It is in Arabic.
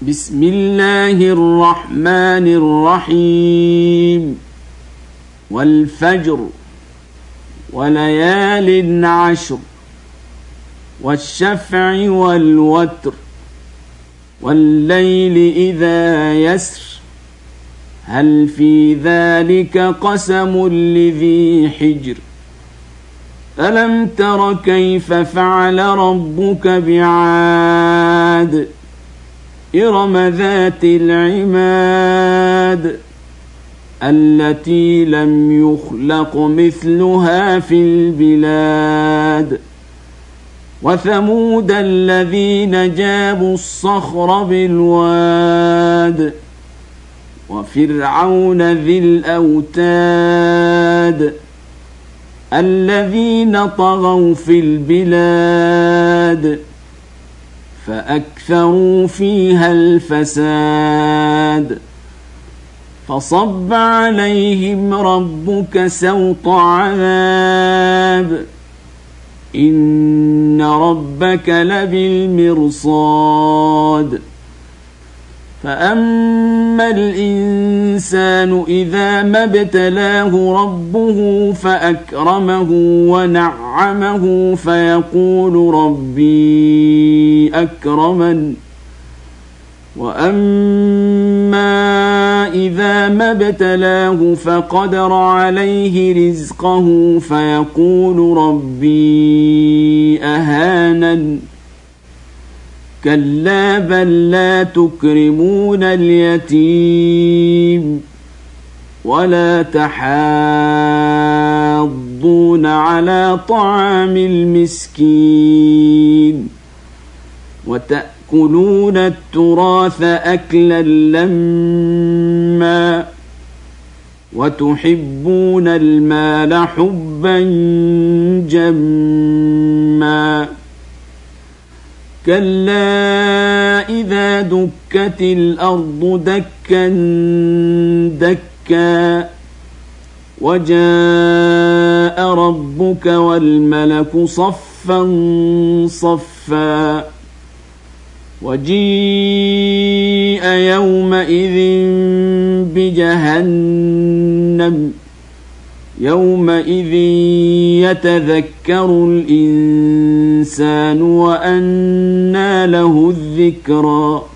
بسم الله الرحمن الرحيم والفجر وليال عشر والشفع والوتر والليل إذا يسر هل في ذلك قسم لذي حجر ألم تر كيف فعل ربك بعاد إرم ذات العماد التي لم يخلق مثلها في البلاد وثمود الذين جابوا الصخر بالواد وفرعون ذي الأوتاد الذين طغوا في البلاد فأكثروا فيها الفساد فصب عليهم ربك سوط عذاب إن ربك لبالمرصاد فأما الإنسان إذا ما ابتلاه ربه فأكرمه ونعمه فيقول ربي أكرمن وأما إذا ما ابتلاه فقدر عليه رزقه فيقول ربي أهانن كلا بل لا تكرمون اليتيم ولا تحاضون على طعام المسكين وتأكلون التراث أكلا لما وتحبون المال حبا جما كلا إذا دكت الأرض دكا دكا وجاء ربك والملك صفا صفا وجيء يومئذ بجهنم يومئذ يتذكر الإنسان وأنى له الذكرى